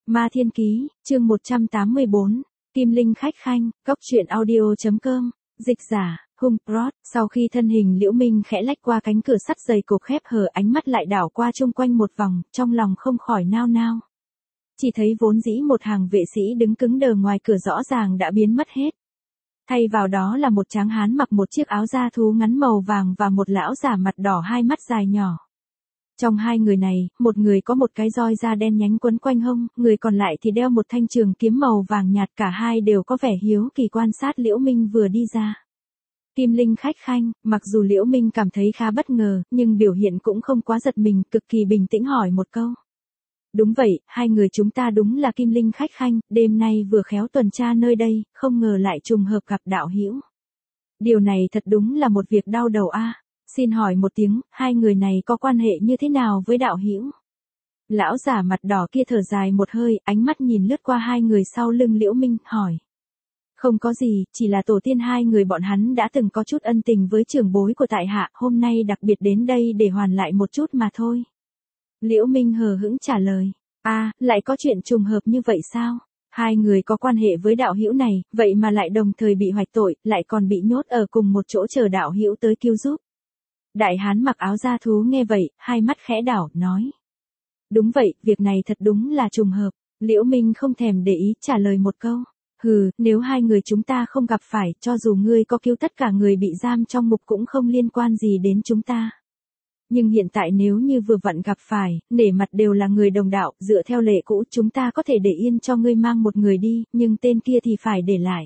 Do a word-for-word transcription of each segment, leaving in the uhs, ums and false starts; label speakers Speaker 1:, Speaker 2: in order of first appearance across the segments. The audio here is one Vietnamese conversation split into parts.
Speaker 1: Ma Thiên Ký, chương một trăm tám mươi bốn, Kim Linh khách khanh, cốc truyện audio.com, dịch giả, Hung Prot. Sau khi thân hình Liễu Minh khẽ lách qua cánh cửa sắt dày cộp khép hờ, ánh mắt lại đảo qua chung quanh một vòng, trong lòng không khỏi nao nao. Chỉ thấy vốn dĩ một hàng vệ sĩ đứng cứng đờ ngoài cửa rõ ràng đã biến mất hết. Thay vào đó là một tráng hán mặc một chiếc áo da thú ngắn màu vàng và một lão già mặt đỏ hai mắt dài nhỏ. Trong hai người này, một người có một cái roi da đen nhánh quấn quanh hông, người còn lại thì đeo một thanh trường kiếm màu vàng nhạt, cả hai đều có vẻ hiếu kỳ quan sát Liễu Minh vừa đi ra. Kim Linh khách khanh, mặc dù Liễu Minh cảm thấy khá bất ngờ, nhưng biểu hiện cũng không quá giật mình, cực kỳ bình tĩnh hỏi một câu. Đúng vậy, hai người chúng ta đúng là Kim Linh khách khanh, đêm nay vừa khéo tuần tra nơi đây, không ngờ lại trùng hợp gặp đạo hữu. Điều này thật đúng là một việc đau đầu a. Xin hỏi một tiếng, hai người này có quan hệ như thế nào với đạo hữu? Lão giả mặt đỏ kia thở dài một hơi, ánh mắt nhìn lướt qua hai người sau lưng Liễu Minh, hỏi. Không có gì, chỉ là tổ tiên hai người bọn hắn đã từng có chút ân tình với trưởng bối của tại hạ, hôm nay đặc biệt đến đây để hoàn lại một chút mà thôi. Liễu Minh hờ hững trả lời. À, lại có chuyện trùng hợp như vậy sao? Hai người có quan hệ với đạo hữu này, vậy mà lại đồng thời bị hoạch tội, lại còn bị nhốt ở cùng một chỗ chờ đạo hữu tới cứu giúp. Đại hán mặc áo da thú nghe vậy, hai mắt khẽ đảo, nói. Đúng vậy, việc này thật đúng là trùng hợp. Liễu Minh không thèm để ý, trả lời một câu. Hừ, nếu hai người chúng ta không gặp phải, cho dù ngươi có cứu tất cả người bị giam trong ngục cũng không liên quan gì đến chúng ta. Nhưng hiện tại nếu như vừa vặn gặp phải, nể mặt đều là người đồng đạo, dựa theo lệ cũ chúng ta có thể để yên cho ngươi mang một người đi, nhưng tên kia thì phải để lại.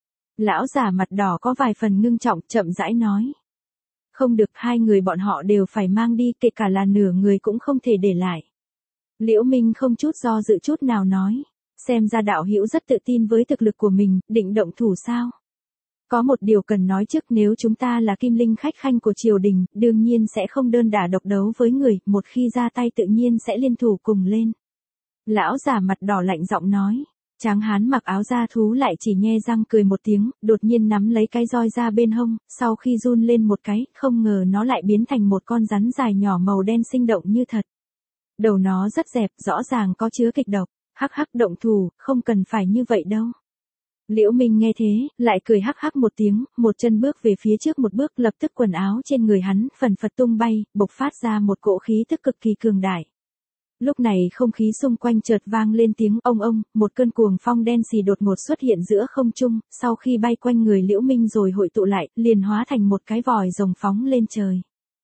Speaker 1: Lão giả mặt đỏ có vài phần ngưng trọng, chậm rãi nói. Không được, hai người bọn họ đều phải mang đi, kể cả là nửa người cũng không thể để lại. Liễu Minh không chút do dự chút nào nói. Xem ra đạo hữu rất tự tin với thực lực của mình, định động thủ sao? Có một điều cần nói trước, nếu chúng ta là Kim Linh khách khanh của triều đình, đương nhiên sẽ không đơn đả độc đấu với người, một khi ra tay tự nhiên sẽ liên thủ cùng lên. Lão giả mặt đỏ lạnh giọng nói. Tráng hán mặc áo da thú lại chỉ nhe răng cười một tiếng, đột nhiên nắm lấy cái roi ra bên hông, sau khi run lên một cái, không ngờ nó lại biến thành một con rắn dài nhỏ màu đen sinh động như thật. Đầu nó rất dẹp, rõ ràng có chứa kịch độc. Hắc hắc, động thủ, không cần phải như vậy đâu. Liễu Minh nghe thế, lại cười hắc hắc một tiếng, một chân bước về phía trước một bước, lập tức quần áo trên người hắn phần phật tung bay, bộc phát ra một cỗ khí tức cực kỳ cường đại. Lúc này không khí xung quanh chợt vang lên tiếng ông ông, một cơn cuồng phong đen xì đột ngột xuất hiện giữa không trung, sau khi bay quanh người Liễu Minh rồi hội tụ lại, liền hóa thành một cái vòi rồng phóng lên trời.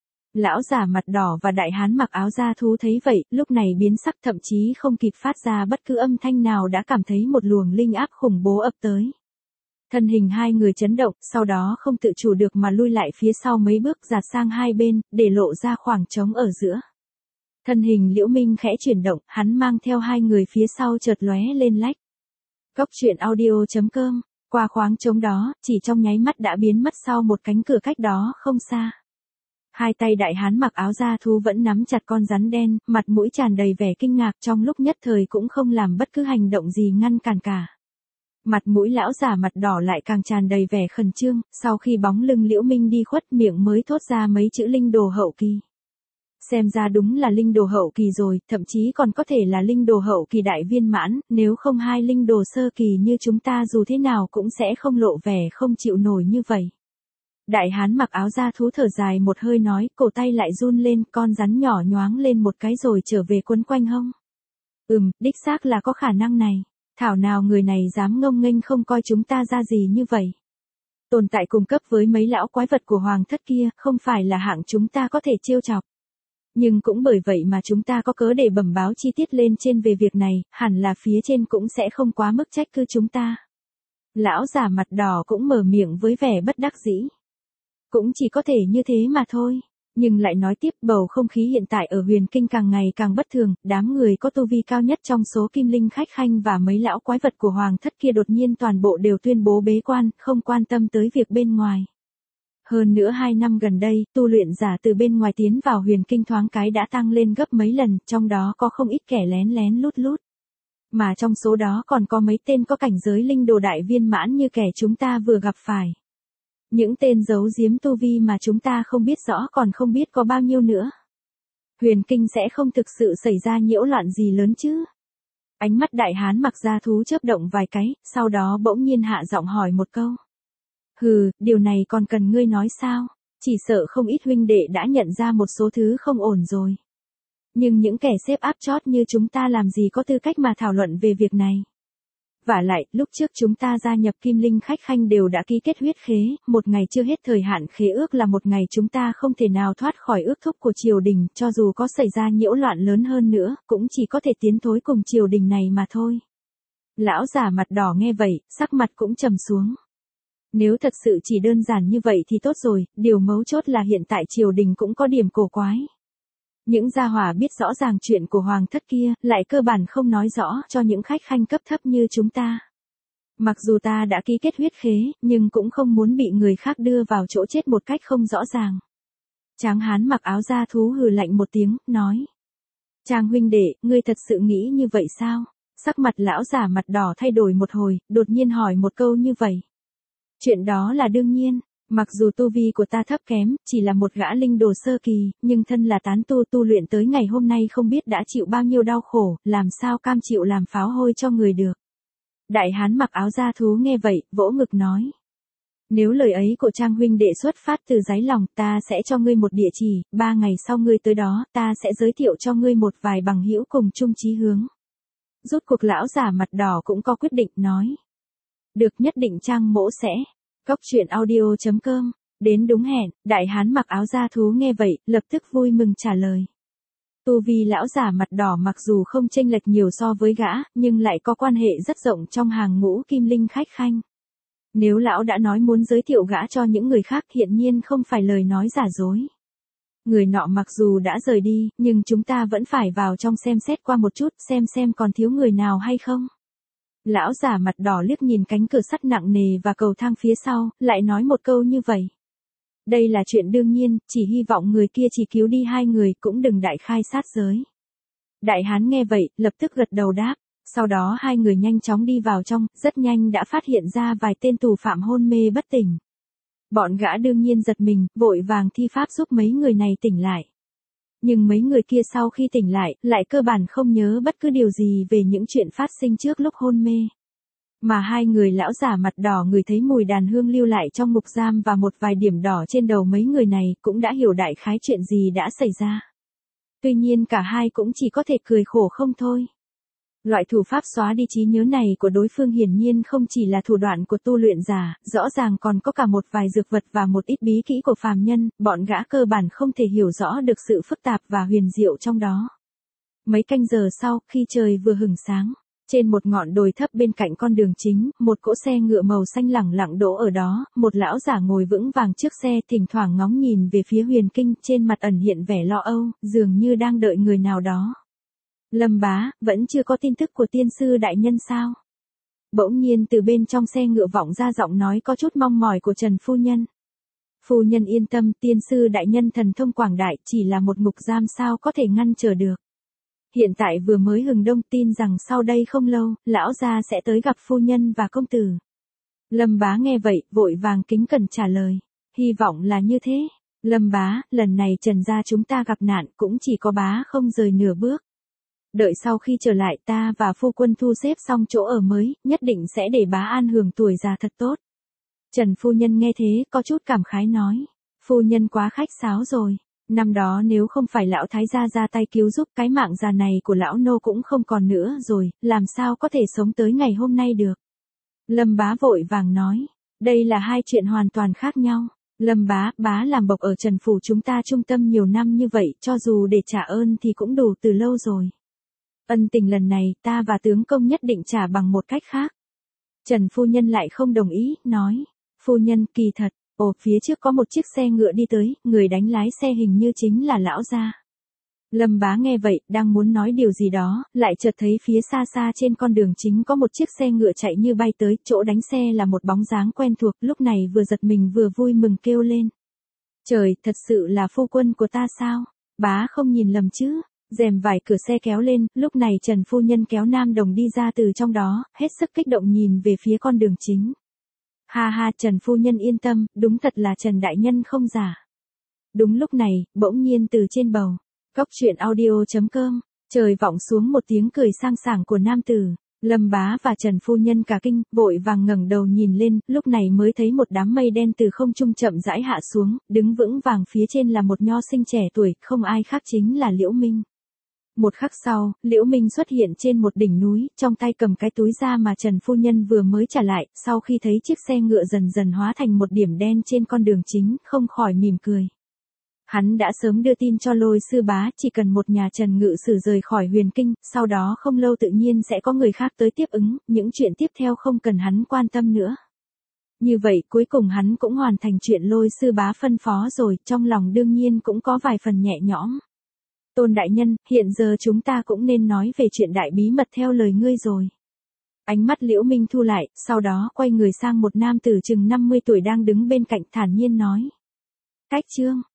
Speaker 1: Lão giả mặt đỏ và đại hán mặc áo da thú thấy vậy, lúc này biến sắc, thậm chí không kịp phát ra bất cứ âm thanh nào đã cảm thấy một luồng linh áp khủng bố ập tới. Thân hình hai người chấn động, sau đó không tự chủ được mà lui lại phía sau mấy bước, dạt sang hai bên, để lộ ra khoảng trống ở giữa. Thân hình Liễu Minh khẽ chuyển động, hắn mang theo hai người phía sau chợt lóe lên lách. Cốc truyện audio.com, qua khoáng trống đó, chỉ trong nháy mắt đã biến mất sau một cánh cửa cách đó không xa. Hai tay đại hán mặc áo da thú vẫn nắm chặt con rắn đen, mặt mũi tràn đầy vẻ kinh ngạc, trong lúc nhất thời cũng không làm bất cứ hành động gì ngăn cản cả. Mặt mũi lão giả mặt đỏ lại càng tràn đầy vẻ khẩn trương, sau khi bóng lưng Liễu Minh đi khuất, miệng mới thốt ra mấy chữ linh đồ hậu kỳ. Xem ra đúng là linh đồ hậu kỳ rồi, thậm chí còn có thể là linh đồ hậu kỳ đại viên mãn, nếu không hai linh đồ sơ kỳ như chúng ta dù thế nào cũng sẽ không lộ vẻ không chịu nổi như vậy. Đại hán mặc áo da thú thở dài một hơi nói, cổ tay lại run lên, con rắn nhỏ nhoáng lên một cái rồi trở về quấn quanh hông. Ừm, đích xác là có khả năng này. Thảo nào người này dám ngông nghênh không coi chúng ta ra gì như vậy. Tồn tại cùng cấp với mấy lão quái vật của hoàng thất kia, không phải là hạng chúng ta có thể trêu chọc. Nhưng cũng bởi vậy mà chúng ta có cớ để bẩm báo chi tiết lên trên về việc này, hẳn là phía trên cũng sẽ không quá mức trách cứ chúng ta. Lão già mặt đỏ cũng mở miệng với vẻ bất đắc dĩ. Cũng chỉ có thể như thế mà thôi. Nhưng lại nói tiếp, bầu không khí hiện tại ở Huyền Kinh càng ngày càng bất thường, đám người có tu vi cao nhất trong số Kim Linh khách khanh và mấy lão quái vật của hoàng thất kia đột nhiên toàn bộ đều tuyên bố bế quan, không quan tâm tới việc bên ngoài. Hơn nữa hai năm gần đây, tu luyện giả từ bên ngoài tiến vào Huyền Kinh thoáng cái đã tăng lên gấp mấy lần, trong đó có không ít kẻ lén lén lút lút. Mà trong số đó còn có mấy tên có cảnh giới linh đồ đại viên mãn như kẻ chúng ta vừa gặp phải. Những tên giấu giếm tu vi mà chúng ta không biết rõ còn không biết có bao nhiêu nữa. Huyền Kinh sẽ không thực sự xảy ra nhiễu loạn gì lớn chứ? Ánh mắt đại hán mặc da thú chớp động vài cái, sau đó bỗng nhiên hạ giọng hỏi một câu. Hừ, điều này còn cần ngươi nói sao? Chỉ sợ không ít huynh đệ đã nhận ra một số thứ không ổn rồi. Nhưng những kẻ xếp áp chót như chúng ta làm gì có tư cách mà thảo luận về việc này. Vả lại, lúc trước chúng ta gia nhập Kim Linh Khách Khanh đều đã ký kết huyết khế, một ngày chưa hết thời hạn khế ước là một ngày chúng ta không thể nào thoát khỏi ước thúc của triều đình, cho dù có xảy ra nhiễu loạn lớn hơn nữa, cũng chỉ có thể tiến thối cùng triều đình này mà thôi. Lão già mặt đỏ nghe vậy, sắc mặt cũng trầm xuống. Nếu thật sự chỉ đơn giản như vậy thì tốt rồi, điều mấu chốt là hiện tại triều đình cũng có điểm cổ quái. Những gia hỏa biết rõ ràng chuyện của hoàng thất kia, lại cơ bản không nói rõ cho những khách khanh cấp thấp như chúng ta. Mặc dù ta đã ký kết huyết khế, nhưng cũng không muốn bị người khác đưa vào chỗ chết một cách không rõ ràng. Tráng hán mặc áo da thú hừ lạnh một tiếng, nói. Trang huynh đệ, ngươi thật sự nghĩ như vậy sao? Sắc mặt lão già mặt đỏ thay đổi một hồi, đột nhiên hỏi một câu như vậy. Chuyện đó là đương nhiên. Mặc dù tu vi của ta thấp kém, chỉ là một gã linh đồ sơ kỳ, nhưng thân là tán tu tu luyện tới ngày hôm nay không biết đã chịu bao nhiêu đau khổ, làm sao cam chịu làm pháo hôi cho người được. Đại hán mặc áo da thú nghe vậy, vỗ ngực nói. Nếu lời ấy của Trang huynh đệ xuất phát từ đáy lòng, ta sẽ cho ngươi một địa chỉ, ba ngày sau ngươi tới đó, ta sẽ giới thiệu cho ngươi một vài bằng hữu cùng chung chí hướng. Rốt cuộc lão già mặt đỏ cũng có quyết định, nói. Được, nhất định Trang mỗ sẽ. Cóc truyện audio chấm com, đến đúng hẹn, đại hán mặc áo da thú nghe vậy, lập tức vui mừng trả lời. Tu vi lão già mặt đỏ mặc dù không chênh lệch nhiều so với gã, nhưng lại có quan hệ rất rộng trong hàng ngũ Kim Linh Khách Khanh. Nếu lão đã nói muốn giới thiệu gã cho những người khác hiển nhiên không phải lời nói giả dối. Người nọ mặc dù đã rời đi, nhưng chúng ta vẫn phải vào trong xem xét qua một chút xem xem còn thiếu người nào hay không. Lão già mặt đỏ liếc nhìn cánh cửa sắt nặng nề và cầu thang phía sau, lại nói một câu như vậy. Đây là chuyện đương nhiên, chỉ hy vọng người kia chỉ cứu đi hai người cũng đừng đại khai sát giới. Đại hán nghe vậy, lập tức gật đầu đáp. Sau đó hai người nhanh chóng đi vào trong, rất nhanh đã phát hiện ra vài tên tù phạm hôn mê bất tỉnh. Bọn gã đương nhiên giật mình, vội vàng thi pháp giúp mấy người này tỉnh lại. Nhưng mấy người kia sau khi tỉnh lại, lại cơ bản không nhớ bất cứ điều gì về những chuyện phát sinh trước lúc hôn mê. Mà hai người lão già mặt đỏ ngửi thấy mùi đàn hương lưu lại trong ngục giam và một vài điểm đỏ trên đầu mấy người này cũng đã hiểu đại khái chuyện gì đã xảy ra. Tuy nhiên cả hai cũng chỉ có thể cười khổ không thôi. Loại thủ pháp xóa đi trí nhớ này của đối phương hiển nhiên không chỉ là thủ đoạn của tu luyện giả, rõ ràng còn có cả một vài dược vật và một ít bí kỹ của phàm nhân, bọn gã cơ bản không thể hiểu rõ được sự phức tạp và huyền diệu trong đó. Mấy canh giờ sau, khi trời vừa hửng sáng, trên một ngọn đồi thấp bên cạnh con đường chính, một cỗ xe ngựa màu xanh lẳng lặng đỗ ở đó, một lão giả ngồi vững vàng trước xe thỉnh thoảng ngóng nhìn về phía Huyền Kinh, trên mặt ẩn hiện vẻ lo âu, dường như đang đợi người nào đó. Lâm bá, vẫn chưa có tin tức của tiên sư đại nhân sao? Bỗng nhiên từ bên trong xe ngựa vọng ra giọng nói có chút mong mỏi của Trần phu nhân. Phu nhân yên tâm, tiên sư đại nhân thần thông quảng đại, chỉ là một ngục giam sao có thể ngăn trở được. Hiện tại vừa mới hừng đông, tin rằng sau đây không lâu, lão gia sẽ tới gặp phu nhân và công tử. Lâm bá nghe vậy, vội vàng kính cẩn trả lời. Hy vọng là như thế. Lâm bá, lần này Trần gia chúng ta gặp nạn, cũng chỉ có bá không rời nửa bước. Đợi sau khi trở lại ta và phu quân thu xếp xong chỗ ở mới, nhất định sẽ để bá an hưởng tuổi già thật tốt. Trần phu nhân nghe thế, có chút cảm khái nói. Phu nhân quá khách sáo rồi. Năm đó nếu không phải lão thái gia ra tay cứu giúp, cái mạng già này của lão nô cũng không còn nữa rồi, làm sao có thể sống tới ngày hôm nay được. Lâm bá vội vàng nói. Đây là hai chuyện hoàn toàn khác nhau. Lâm bá, bá làm bộc ở Trần phủ chúng ta trung tâm nhiều năm như vậy, cho dù để trả ơn thì cũng đủ từ lâu rồi. Ân tình lần này, ta và tướng công nhất định trả bằng một cách khác. Trần phu nhân lại không đồng ý, nói. Phu nhân, kỳ thật, ồ, phía trước có một chiếc xe ngựa đi tới, người đánh lái xe hình như chính là lão gia. Lâm bá nghe vậy, đang muốn nói điều gì đó, lại chợt thấy phía xa xa trên con đường chính có một chiếc xe ngựa chạy như bay tới, chỗ đánh xe là một bóng dáng quen thuộc, lúc này vừa giật mình vừa vui mừng kêu lên. Trời, thật sự là phu quân của ta sao? Bá không nhìn lầm chứ? Rèm vải cửa xe kéo lên, lúc này Trần phu nhân kéo Nam Đồng đi ra từ trong đó, hết sức kích động nhìn về phía con đường chính. Ha ha, Trần phu nhân yên tâm, đúng thật là Trần đại nhân không giả. Đúng lúc này, bỗng nhiên từ trên bầu, cóc truyện audio chấm com Trời vọng xuống một tiếng cười sang sảng của nam tử. Lâm bá và Trần phu nhân cả kinh, vội vàng ngẩng đầu nhìn lên, lúc này mới thấy một đám mây đen từ không trung chậm rãi hạ xuống, đứng vững vàng phía trên là một nho sinh trẻ tuổi, không ai khác chính là Liễu Minh. Một khắc sau, Liễu Minh xuất hiện trên một đỉnh núi, trong tay cầm cái túi da mà Trần phu nhân vừa mới trả lại, sau khi thấy chiếc xe ngựa dần dần hóa thành một điểm đen trên con đường chính, không khỏi mỉm cười. Hắn đã sớm đưa tin cho Lôi sư bá, chỉ cần một nhà Trần ngự sử rời khỏi Huyền Kinh, sau đó không lâu tự nhiên sẽ có người khác tới tiếp ứng, những chuyện tiếp theo không cần hắn quan tâm nữa. Như vậy cuối cùng hắn cũng hoàn thành chuyện Lôi sư bá phân phó rồi, trong lòng đương nhiên cũng có vài phần nhẹ nhõm. Tôn đại nhân, hiện giờ chúng ta cũng nên nói về chuyện đại bí mật theo lời ngươi rồi. Ánh mắt Liễu Minh thu lại, sau đó quay người sang một nam tử chừng năm mươi tuổi đang đứng bên cạnh thản nhiên nói. Cách chương